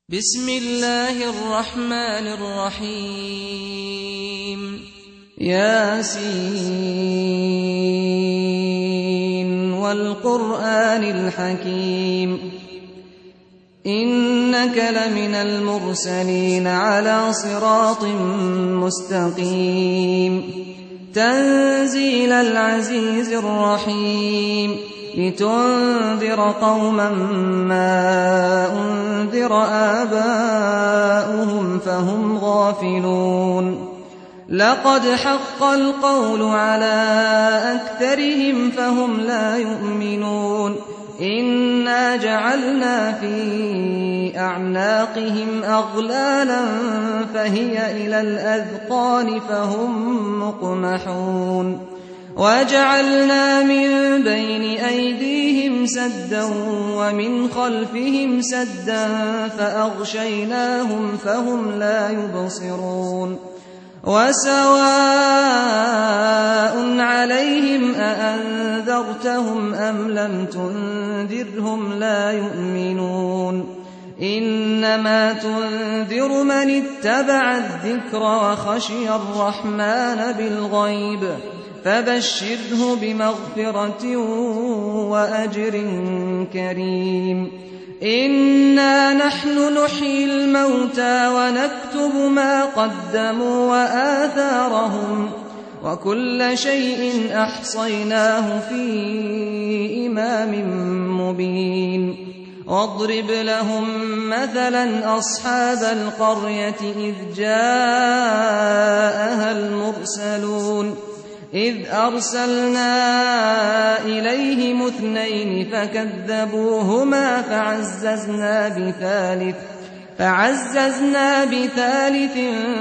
بسم الله الرحمن الرحيم ياسين والقرآن الحكيم إنك لمن المرسلين على صراط مستقيم تنزيل العزيز الرحيم لتنذر قوما ما أنذر آباؤهم فهم غافلون لقد حق القول على أكثرهم فهم لا يؤمنون إنا جعلنا في أعناقهم أغلالا فهي إلى الأذقان فهم مقمحون وجعلنا من بين أيديهم سدا ومن خلفهم سدا فأغشيناهم فهم لا يبصرون وسواء عليهم أأنذرتهم أم لم تنذرهم لا يؤمنون إنما تنذر من اتبع الذكر وخشي الرحمن بالغيب فبشره بمغفرة وأجر كريم إنا نحن نحيي الموتى ونكتب ما قدموا وآثارهم وكل شيء أحصيناه في إمام مبين واضرب لهم مثلا أصحاب القرية إذ جاءها المرسلون إذ أرسلنا إليهم اثنين فكذبوهما فعززنا بثالث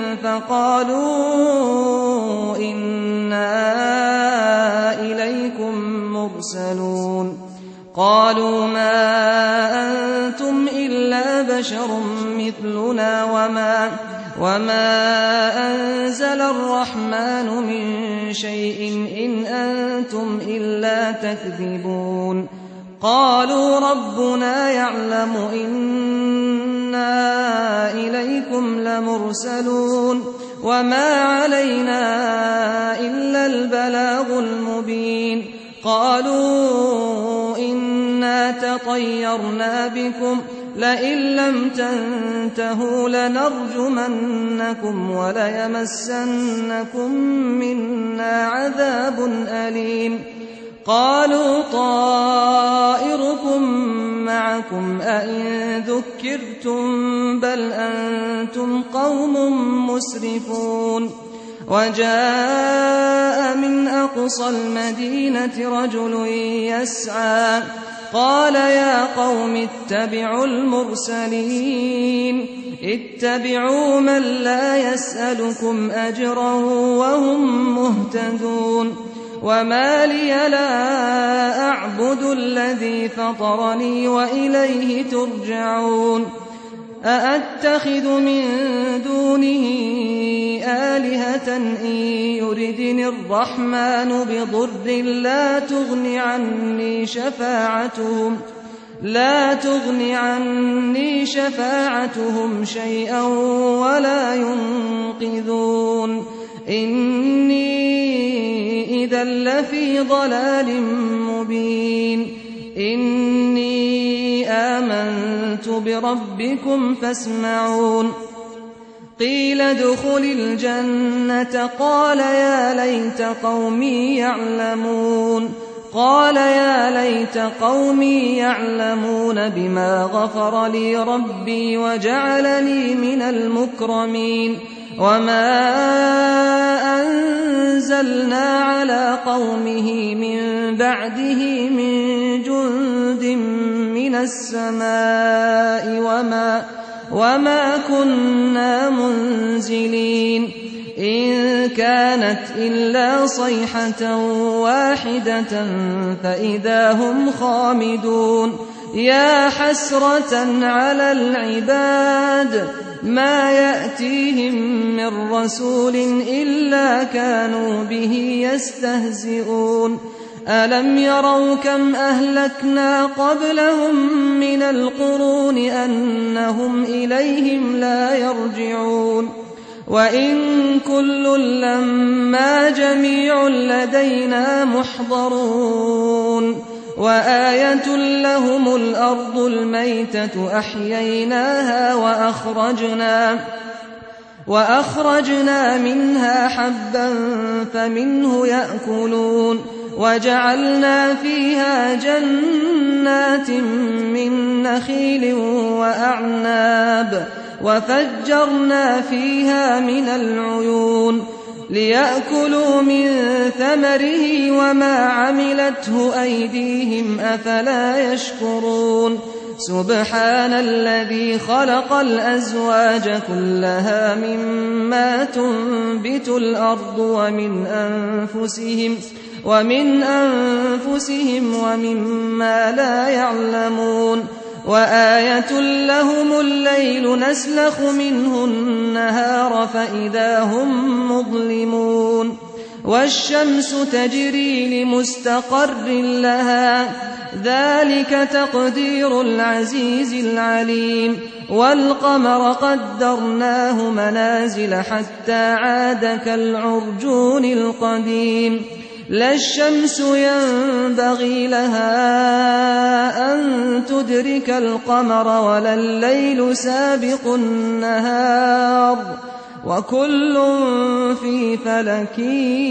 فقالوا إنا إليكم مرسلون قالوا ما أنتم إلا بشر مثلنا وما أنزل الرحمن من شيء إن أنتم إلا تكذبون قالوا ربنا يعلم إنا إليكم لمرسلون وما علينا إلا البلاغ المبين قالوا إنا تطيرنا بكم لئن لم تنتهوا لنرجمنكم وليمسنكم منا عذاب أليم قالوا طائركم معكم أئن ذكرتم بل أنتم قوم مسرفون وجاء من أقصى المدينة رجل يسعى قال يا قوم اتبعوا المرسلين اتبعوا من لا يسألكم أجرا وهم مهتدون وما لي لا أعبد الذي فطرني وإليه ترجعون أأتخذ من دونه آلهة إن يردني الرحمن بضر لا تغن عني شفاعتهم شيئا ولا ينقذون إني إذا لفي ضلال مبين إني آمنت بربكم فاسمعون قيل ادخل الجنة قال يا ليت قومي يعلمون بما غفر لي ربي وجعلني من المكرمين وما أنزلنا على قومه من بعده من جند من السماء وما كنا منزلين إن كانت إلا صيحة واحدة فإذا هم خامدون يا حسرة على العباد ما يأتيهم من رسول إلا كانوا به يستهزئون ألم يروا كم أهلكنا قبلهم من القرون أنهم إليهم لا يرجعون وإن كل لما جميع لدينا محضرون وآية لهم الأرض الميتة أحييناها وأخرجنا منها حبا فمنه يأكلون وجعلنا فيها جنات من نخيل وأعناب وفجرنا فيها من العيون ليأكلوا من ثمره وما عملته أيديهم أفلا يشكرون سبحان الذي خلق الأزواج كلها مما تنبت الأرض ومن أنفسهم ومما لا يعلمون وآية لهم الليل نسلخ منه النهار فإذا هم مظلمون والشمس تجري لمستقر لها ذلك تقدير العزيز العليم والقمر قدرناه منازل حتى عاد كالعرجون القديم لا الشمس ينبغي لها أن تدرك القمر ولا الليل سابق النهار وكل في فلك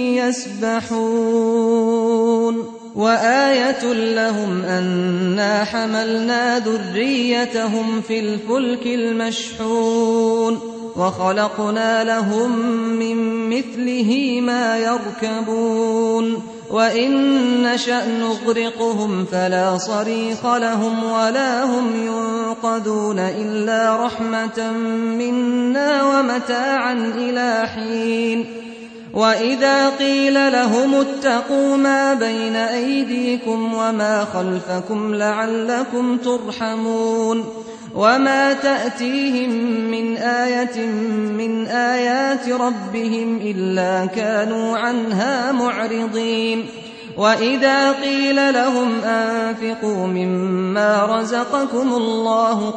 يسبحون وآية لهم أنا حملنا ذريتهم في الفلك المشحون وخلقنا لهم من مثله ما يركبون وإن نشأ نغرقهم فلا صريخ لهم ولا هم ينقذون إلا رحمة منا ومتاعا إلى حين وإذا قيل لهم اتقوا ما بين أيديكم وما خلفكم لعلكم ترحمون وما تأتيهم من آية من آيات ربهم إلا كانوا عنها معرضين وإذا قيل لهم أنفقوا مما رزقكم الله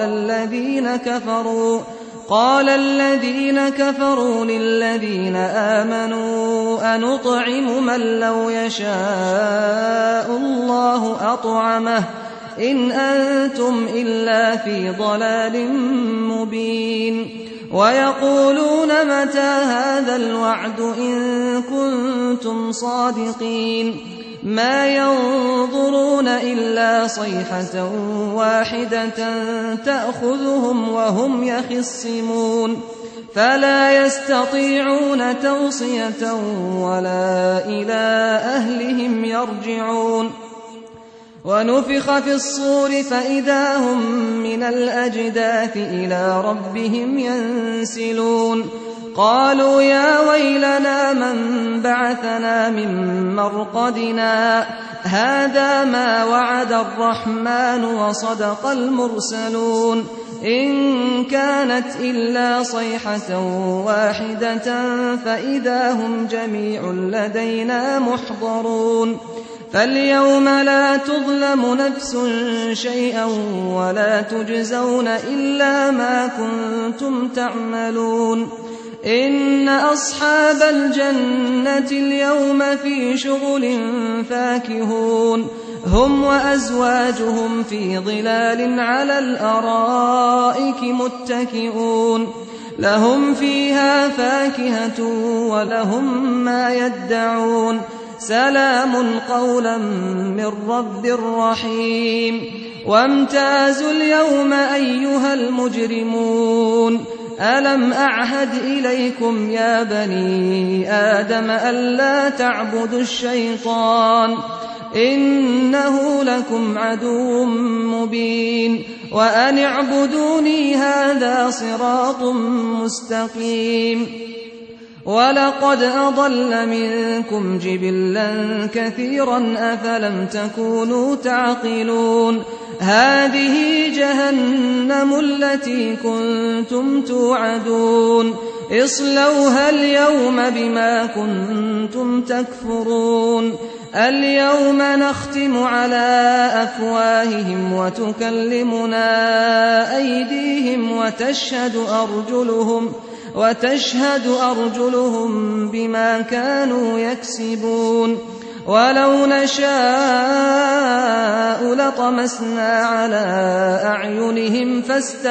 قال الذين كفروا للذين آمنوا أنطعم من لو يشاء الله أطعمه إن أنتم إلا في ضلال مبين ويقولون متى هذا الوعد إن كنتم صادقين ما ينظرون إلا صيحة واحدة تأخذهم وهم يخصمون فلا يستطيعون توصية ولا إلى أهلهم يرجعون ونفخ في الصور فإذا هم من الأجداث إلى ربهم ينسلون قالوا يا ويلنا من بعثنا من مرقدنا هذا ما وعد الرحمن وصدق المرسلون إن كانت إلا صيحة واحدة فإذا هم جميع لدينا محضرون فاليوم لا تظلم نفس شيئا ولا تجزون إلا ما كنتم تعملون إن أصحاب الجنة اليوم في شغل فاكهون هم وأزواجهم في ظلال على الأرائك متكئون لهم فيها فاكهة ولهم ما يدعون سلام قولا من رب رحيم وامتازوا اليوم أيها المجرمون ألم أعهد إليكم يا بني آدم ألا تعبدوا الشيطان إنه لكم عدو مبين وأن اعبدوني هذا صراط مستقيم ولقد أضل منكم جبلا كثيرا أفلم تكونوا تعقلون هذه جهنم التي كنتم توعدون اصلوها اليوم بما كنتم تكفرون اليوم نختم على أفواههم وتكلمنا أيديهم وتشهد أرجلهم بما كانوا يكسبون ولو نشاء لطمسنا على أعينهم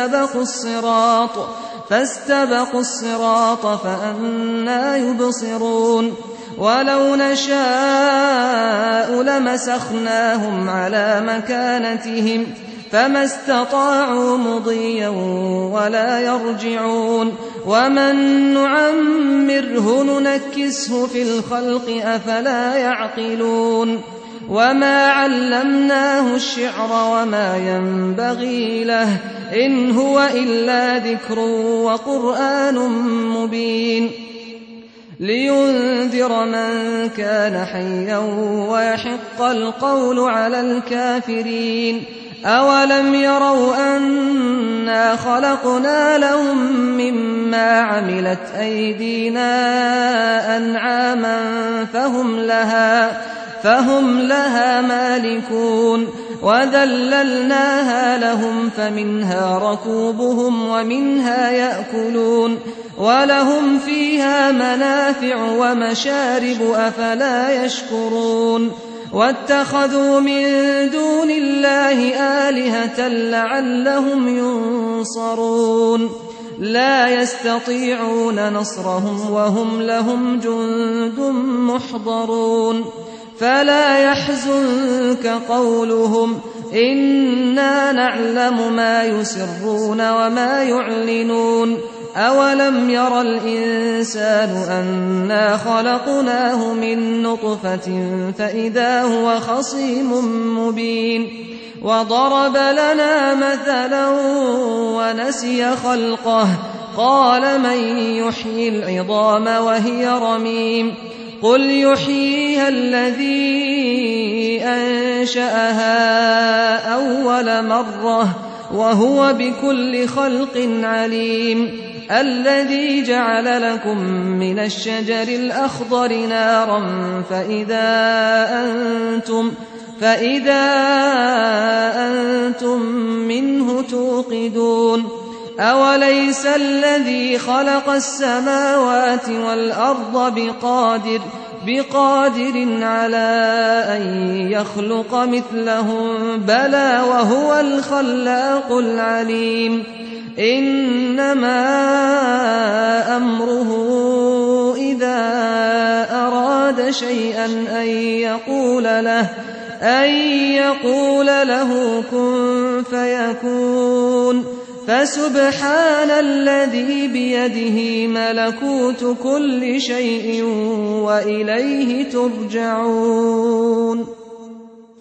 فاستبقوا الصراط فأنى يبصرون ولو نشاء لمسخناهم على مكانتهم فما استطاعوا مضيا ولا يرجعون ومن نعمره ننكسه في الخلق أفلا يعقلون وما علمناه الشعر وما ينبغي له إن هو إلا ذكر وقرآن مبين لينذر من كان حيا ويحق القول على الكافرين أولم يروا أنا خلقنا لهم مما عملت أيدينا أنعاما فهم لها مالكون وذللناها لهم فمنها ركوبهم ومنها يأكلون ولهم فيها منافع ومشارب أفلا يشكرون واتخذوا من دون الله آلهة لعلهم ينصرون لا يستطيعون نصرهم وهم لهم جند محضرون فلا يحزنك قولهم إنا نعلم ما يسرون وما يعلنون أولم ير الإنسان أنا خلقناه من نطفة فإذا هو خصيم مبين وضرب لنا مثلا ونسي خلقه قال من يحيي العظام وهي رميم قل يحييها الذي أنشأها أول مرة وهو بكل خلق عليم الذي جعل لكم من الشجر الأخضر نارا فإذا أنتم منه توقدون أوليس الذي خلق السماوات والأرض بقادر على أن يخلق مثلهم بلى وهو الخلاق العليم إنما أمره إذا أراد شيئا أن يقول له كن فيكون فسبحان الذي بيده ملكوت كل شيء وإليه ترجعون